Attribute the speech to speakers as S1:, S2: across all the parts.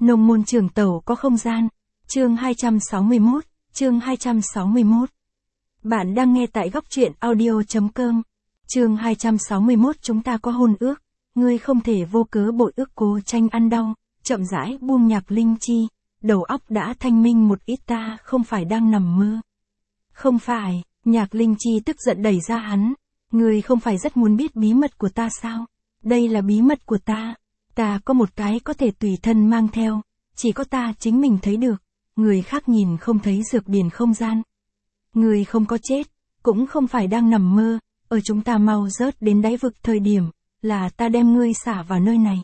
S1: Nông môn trường tẩu có không gian. Chương 261, chương 261. Bạn đang nghe tại góc truyện audio.com. Chương 261 chúng ta có hôn ước. Ngươi không thể vô cớ bội ước. Cố Tranh ăn đau, chậm rãi buông Nhạc Linh Chi. Đầu óc đã thanh minh một ít, ta không phải đang nằm mơ. Không phải, Nhạc Linh Chi tức giận đẩy ra hắn. Ngươi không phải rất muốn biết bí mật của ta sao? Đây là bí mật của ta. Ta có một cái có thể tùy thân mang theo. Chỉ có ta chính mình thấy được. Người khác nhìn không thấy dược điển không gian. Ngươi không có chết, cũng không phải đang nằm mơ. Ở chúng ta mau rớt đến đáy vực thời điểm, là ta đem ngươi xả vào nơi này.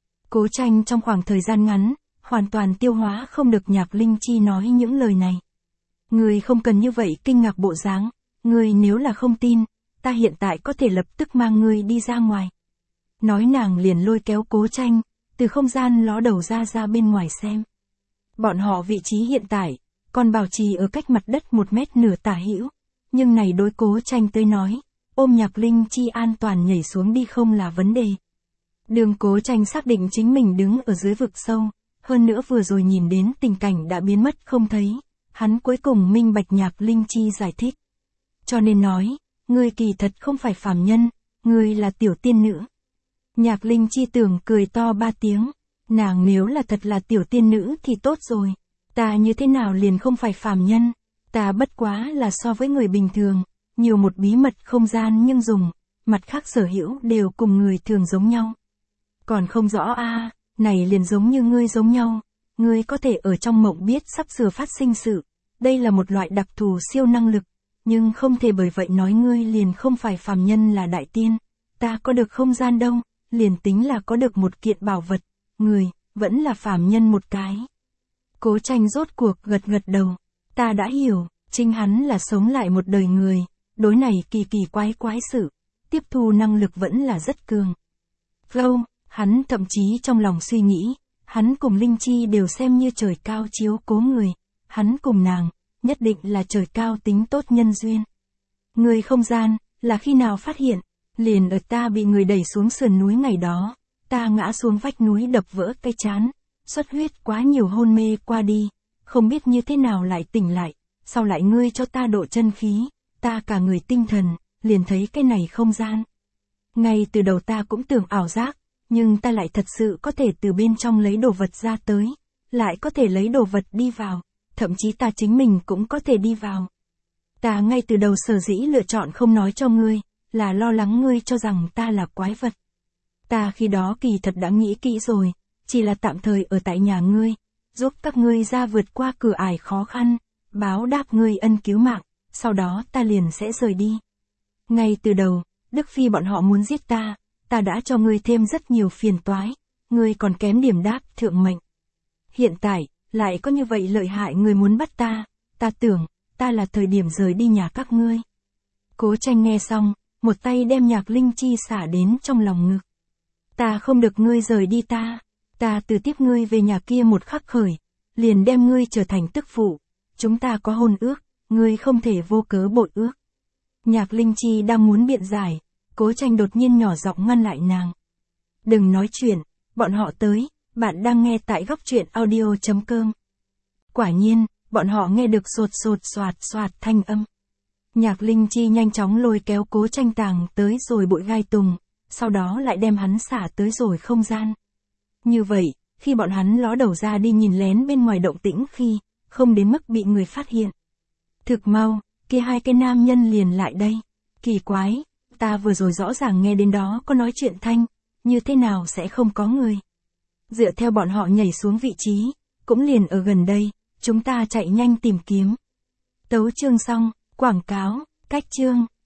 S1: Cố Tranh trong khoảng thời gian ngắn, hoàn toàn tiêu hóa không được Nhạc Linh Chi nói những lời này. Ngươi không cần như vậy kinh ngạc bộ dáng. Ngươi nếu là không tin, ta hiện tại có thể lập tức mang ngươi đi ra ngoài. Nói nàng liền lôi kéo Cố Tranh, từ không gian ló đầu ra bên ngoài xem. Bọn họ vị trí hiện tại, còn bảo trì ở cách mặt đất 1 mét nửa tả hữu. Nhưng này đối Cố Tranh tới nói, ôm Nhạc Linh Chi an toàn nhảy xuống đi không là vấn đề. Đường Cố Tranh xác định chính mình đứng ở dưới vực sâu, hơn nữa vừa rồi nhìn đến tình cảnh đã biến mất không thấy, hắn cuối cùng minh bạch Nhạc Linh Chi giải thích. Cho nên nói, ngươi kỳ thật không phải phàm nhân, ngươi là tiểu tiên nữ. Nhạc Linh Chi tưởng cười to 3 tiếng, nàng nếu là thật là tiểu tiên nữ thì tốt rồi, ta như thế nào liền không phải phàm nhân, ta bất quá là so với người bình thường, nhiều một bí mật không gian nhưng dùng, mặt khác sở hữu đều cùng người thường giống nhau. Còn không rõ a, này liền giống như ngươi giống nhau, ngươi có thể ở trong mộng biết sắp sửa phát sinh sự, đây là một loại đặc thù siêu năng lực, nhưng không thể bởi vậy nói ngươi liền không phải phàm nhân là đại tiên, ta có được không gian đâu, liền tính là có được một kiện bảo vật, người, vẫn là phàm nhân một cái. Cố Tranh rốt cuộc gật đầu, ta đã hiểu, chính hắn là sống lại một đời người, đối này kỳ quái sự, tiếp thu năng lực vẫn là rất cường. Flow, hắn thậm chí trong lòng suy nghĩ, hắn cùng Linh Chi đều xem như trời cao chiếu cố người, hắn cùng nàng, nhất định là trời cao tính tốt nhân duyên. Người không gian, là khi nào phát hiện, liền ở ta bị người đẩy xuống sườn núi ngày đó, ta ngã xuống vách núi đập vỡ cái trán, xuất huyết quá nhiều hôn mê qua đi, không biết như thế nào lại tỉnh lại, sau lại ngươi cho ta độ chân khí, ta cả người tinh thần, liền thấy cái này không gian. Ngay từ đầu ta cũng tưởng ảo giác, nhưng ta lại thật sự có thể từ bên trong lấy đồ vật ra tới, lại có thể lấy đồ vật đi vào, thậm chí ta chính mình cũng có thể đi vào. Ta ngay từ đầu sở dĩ lựa chọn không nói cho ngươi, là lo lắng ngươi cho rằng ta là quái vật. Ta khi đó kỳ thật đã nghĩ kỹ rồi, chỉ là tạm thời ở tại nhà ngươi, giúp các ngươi ra vượt qua cửa ải khó khăn, báo đáp ngươi ân cứu mạng, sau đó ta liền sẽ rời đi. Ngay từ đầu, Đức Phi bọn họ muốn giết ta đã cho ngươi thêm rất nhiều phiền toái, ngươi còn kém điểm đáp thượng mệnh. Hiện tại, lại có như vậy lợi hại người muốn bắt ta tưởng, ta là thời điểm rời đi nhà các ngươi. Cố Tranh nghe xong, một tay đem Nhạc Linh Chi xả đến trong lòng ngực. Ta không được ngươi rời đi ta từ tiếp ngươi về nhà kia một khắc khởi, liền đem ngươi trở thành tức phụ, chúng ta có hôn ước, ngươi không thể vô cớ bội ước. Nhạc Linh Chi đang muốn biện giải, Cố Tranh đột nhiên nhỏ giọng ngăn lại nàng. Đừng nói chuyện, bọn họ tới, bạn đang nghe tại góc truyện audio.com. Quả nhiên, bọn họ nghe được sột soạt thanh âm. Nhạc Linh Chi nhanh chóng lôi kéo Cố Tranh tàng tới rồi bụi gai tùng, sau đó lại đem hắn xả tới rồi không gian. Như vậy, khi bọn hắn ló đầu ra đi nhìn lén bên ngoài động tĩnh khi, không đến mức bị người phát hiện. Thực mau, kia 2 cái nam nhân liền lại đây. Kỳ quái, ta vừa rồi rõ ràng nghe đến đó có nói chuyện thanh, như thế nào sẽ không có người. Dựa theo bọn họ nhảy xuống vị trí, cũng liền ở gần đây, chúng ta chạy nhanh tìm kiếm. Tấu chương xong, quảng cáo, cách chương.